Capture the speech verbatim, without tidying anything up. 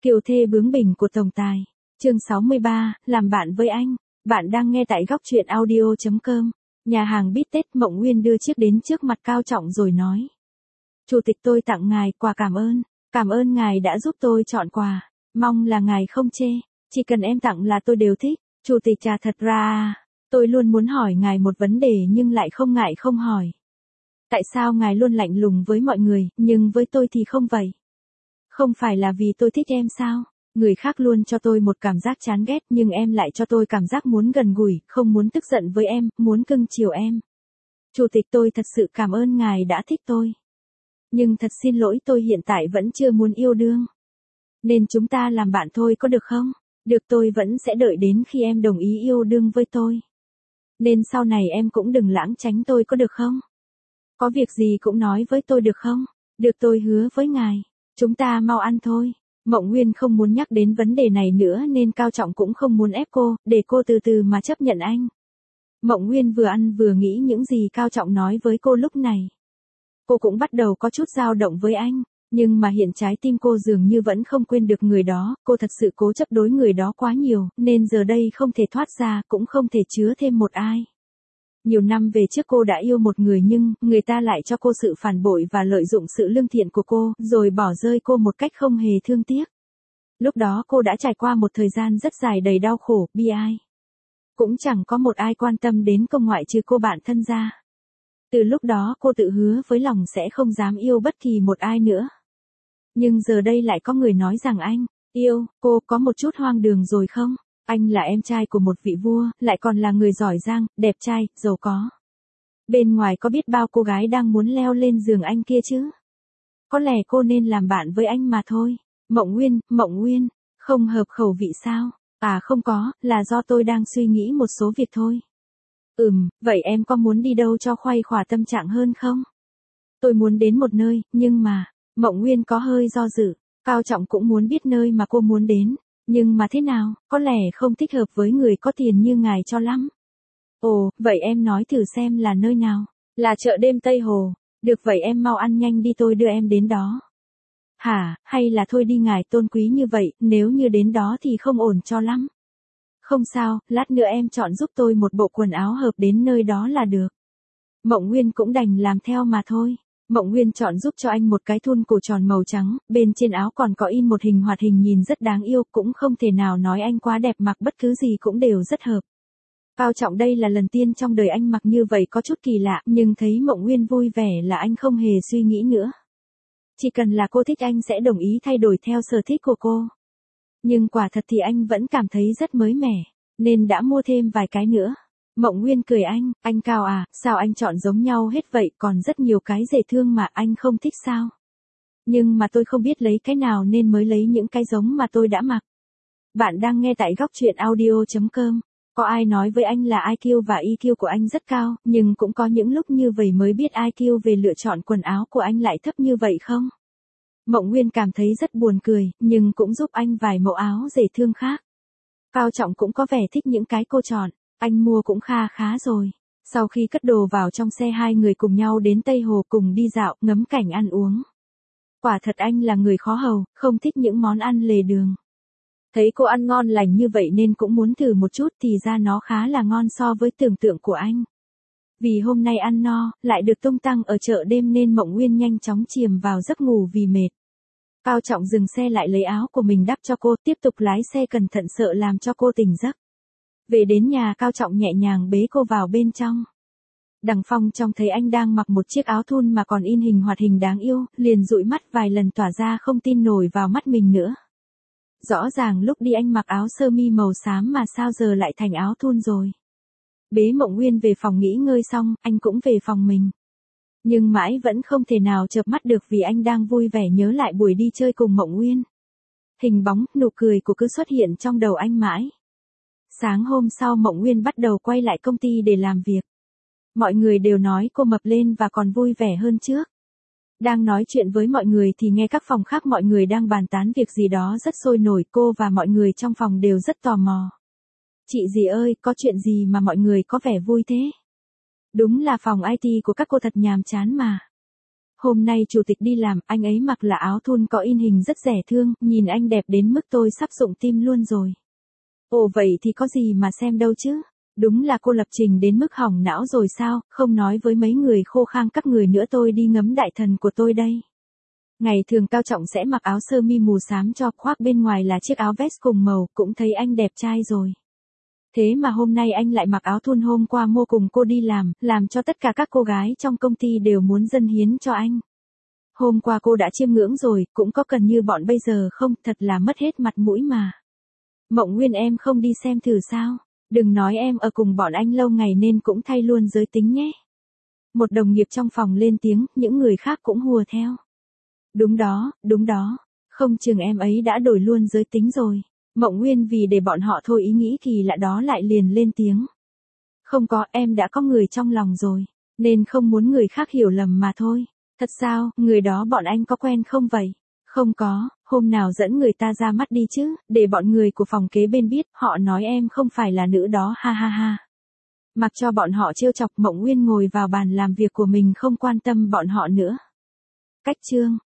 Kiều thê bướng bỉnh của tổng tài. Chương sáu mươi ba, làm bạn với anh. Bạn đang nghe tại góc truyện audio chấm com. Nhà hàng bít tết Mộng Nguyên đưa chiếc đến trước mặt Cao Trọng rồi nói. Chủ tịch tôi tặng ngài quà cảm ơn. Cảm ơn ngài đã giúp tôi chọn quà. Mong là ngài không chê. Chỉ cần em tặng là tôi đều thích. Chủ tịch trà thật ra, tôi luôn muốn hỏi ngài một vấn đề nhưng lại không ngại không hỏi. Tại sao ngài luôn lạnh lùng với mọi người, nhưng với tôi thì không vậy? Không phải là vì tôi thích em sao? Người khác luôn cho tôi một cảm giác chán ghét nhưng em lại cho tôi cảm giác muốn gần gũi, không muốn tức giận với em, muốn cưng chiều em. Chủ tịch tôi thật sự cảm ơn ngài đã thích tôi. Nhưng thật xin lỗi tôi hiện tại vẫn chưa muốn yêu đương. Nên chúng ta làm bạn thôi có được không? Được, tôi vẫn sẽ đợi đến khi em đồng ý yêu đương với tôi. Nên sau này em cũng đừng lãng tránh tôi có được không? Có việc gì cũng nói với tôi được không? Được, tôi hứa với ngài. Chúng ta mau ăn thôi. Mộng Nguyên không muốn nhắc đến vấn đề này nữa nên Cao Trọng cũng không muốn ép cô, để cô từ từ mà chấp nhận anh. Mộng Nguyên vừa ăn vừa nghĩ những gì Cao Trọng nói với cô lúc này. Cô cũng bắt đầu có chút dao động với anh, nhưng mà hiện trái tim cô dường như vẫn không quên được người đó, cô thật sự cố chấp đối người đó quá nhiều, nên giờ đây không thể thoát ra, cũng không thể chứa thêm một ai. Nhiều năm về trước cô đã yêu một người nhưng, người ta lại cho cô sự phản bội và lợi dụng sự lương thiện của cô, rồi bỏ rơi cô một cách không hề thương tiếc. Lúc đó cô đã trải qua một thời gian rất dài đầy đau khổ, bi ai. Cũng chẳng có một ai quan tâm đến cô ngoại trừ cô bạn thân ra. Từ lúc đó cô tự hứa với lòng sẽ không dám yêu bất kỳ một ai nữa. Nhưng giờ đây lại có người nói rằng anh yêu cô, có một chút hoang đường rồi không? Anh là em trai của một vị vua, lại còn là người giỏi giang, đẹp trai, giàu có. Bên ngoài có biết bao cô gái đang muốn leo lên giường anh kia chứ? Có lẽ cô nên làm bạn với anh mà thôi. Mộng Nguyên, Mộng Nguyên, không hợp khẩu vị sao? À không có, là do tôi đang suy nghĩ một số việc thôi. Ừm, vậy em có muốn đi đâu cho khuây khỏa tâm trạng hơn không? Tôi muốn đến một nơi, nhưng mà, Mộng Nguyên có hơi do dự. Cao Trọng cũng muốn biết nơi mà cô muốn đến. Nhưng mà thế nào, có lẽ không thích hợp với người có tiền như ngài cho lắm. Ồ, vậy em nói thử xem là nơi nào? Là chợ đêm Tây Hồ. Được, vậy em mau ăn nhanh đi, tôi đưa em đến đó. Hả, hay là thôi đi, ngài tôn quý như vậy, nếu như đến đó thì không ổn cho lắm. Không sao, lát nữa em chọn giúp tôi một bộ quần áo hợp đến nơi đó là được. Mộng Nguyên cũng đành làm theo mà thôi. Mộng Nguyên chọn giúp cho anh một cái thun cổ tròn màu trắng, bên trên áo còn có in một hình hoạt hình nhìn rất đáng yêu, cũng không thể nào nói anh quá đẹp, mặc bất cứ gì cũng đều rất hợp. Cao Trọng đây là lần tiên trong đời anh mặc như vậy có chút kỳ lạ, nhưng thấy Mộng Nguyên vui vẻ là anh không hề suy nghĩ nữa. Chỉ cần là cô thích anh sẽ đồng ý thay đổi theo sở thích của cô. Nhưng quả thật thì anh vẫn cảm thấy rất mới mẻ, nên đã mua thêm vài cái nữa. Mộng Nguyên cười anh, anh Cao à, sao anh chọn giống nhau hết vậy, còn rất nhiều cái dễ thương mà anh không thích sao? Nhưng mà tôi không biết lấy cái nào nên mới lấy những cái giống mà tôi đã mặc. Bạn đang nghe tại góc truyện audio chấm com. Có ai nói với anh là i kiu và e kiu của anh rất cao, nhưng cũng có những lúc như vậy mới biết i kiu về lựa chọn quần áo của anh lại thấp như vậy không? Mộng Nguyên cảm thấy rất buồn cười, nhưng cũng giúp anh vài mẫu áo dễ thương khác. Cao Trọng cũng có vẻ thích những cái cô chọn. Anh mua cũng kha khá rồi. Sau khi cất đồ vào trong xe, hai người cùng nhau đến Tây Hồ cùng đi dạo, ngắm cảnh ăn uống. Quả thật anh là người khó hầu, không thích những món ăn lề đường. Thấy cô ăn ngon lành như vậy nên cũng muốn thử một chút, thì ra nó khá là ngon so với tưởng tượng của anh. Vì hôm nay ăn no, lại được tung tăng ở chợ đêm nên Mộng Nguyên nhanh chóng chìm vào giấc ngủ vì mệt. Cao Trọng dừng xe lại lấy áo của mình đắp cho cô, tiếp tục lái xe cẩn thận sợ làm cho cô tỉnh giấc. Về đến nhà, Cao Trọng nhẹ nhàng bế cô vào bên trong. Đằng Phong trông thấy anh đang mặc một chiếc áo thun mà còn in hình hoạt hình đáng yêu, liền dụi mắt vài lần tỏa ra không tin nổi vào mắt mình nữa. Rõ ràng lúc đi anh mặc áo sơ mi màu xám mà sao giờ lại thành áo thun rồi. Bế Mộng Nguyên về phòng nghỉ ngơi xong, anh cũng về phòng mình. Nhưng mãi vẫn không thể nào chợp mắt được vì anh đang vui vẻ nhớ lại buổi đi chơi cùng Mộng Nguyên. Hình bóng, nụ cười của cứ xuất hiện trong đầu anh mãi. Sáng hôm sau Mộng Nguyên bắt đầu quay lại công ty để làm việc. Mọi người đều nói cô mập lên và còn vui vẻ hơn trước. Đang nói chuyện với mọi người thì nghe các phòng khác mọi người đang bàn tán việc gì đó rất sôi nổi, cô và mọi người trong phòng đều rất tò mò. Chị dì ơi, có chuyện gì mà mọi người có vẻ vui thế? Đúng là phòng i tê của các cô thật nhàm chán mà. Hôm nay chủ tịch đi làm, anh ấy mặc là áo thun có in hình rất rẻ thương, nhìn anh đẹp đến mức tôi sắp rụng tim luôn rồi. Ồ vậy thì có gì mà xem đâu chứ. Đúng là cô lập trình đến mức hỏng não rồi sao, không nói với mấy người khô khan các người nữa, tôi đi ngắm đại thần của tôi đây. Ngày thường Cao Trọng sẽ mặc áo sơ mi màu xám cho, khoác bên ngoài là chiếc áo vest cùng màu, cũng thấy anh đẹp trai rồi. Thế mà hôm nay anh lại mặc áo thun, hôm qua Mô cùng cô đi làm, làm cho tất cả các cô gái trong công ty đều muốn dâng hiến cho anh. Hôm qua cô đã chiêm ngưỡng rồi, cũng có cần như bọn bây giờ không, thật là mất hết mặt mũi mà. Mộng Nguyên em không đi xem thử sao? Đừng nói em ở cùng bọn anh lâu ngày nên cũng thay luôn giới tính nhé. Một đồng nghiệp trong phòng lên tiếng, những người khác cũng hùa theo. Đúng đó, đúng đó, không chừng em ấy đã đổi luôn giới tính rồi. Mộng Nguyên vì để bọn họ thôi ý nghĩ kỳ lạ đó lại liền lên tiếng. Không có, em đã có người trong lòng rồi, nên không muốn người khác hiểu lầm mà thôi. Thật sao, người đó bọn anh có quen không vậy? Không có, hôm nào dẫn người ta ra mắt đi chứ, để bọn người của phòng kế bên biết, họ nói em không phải là nữ đó, ha ha ha. Mặc cho bọn họ trêu chọc, Mộng Nguyên ngồi vào bàn làm việc của mình không quan tâm bọn họ nữa. Cách chương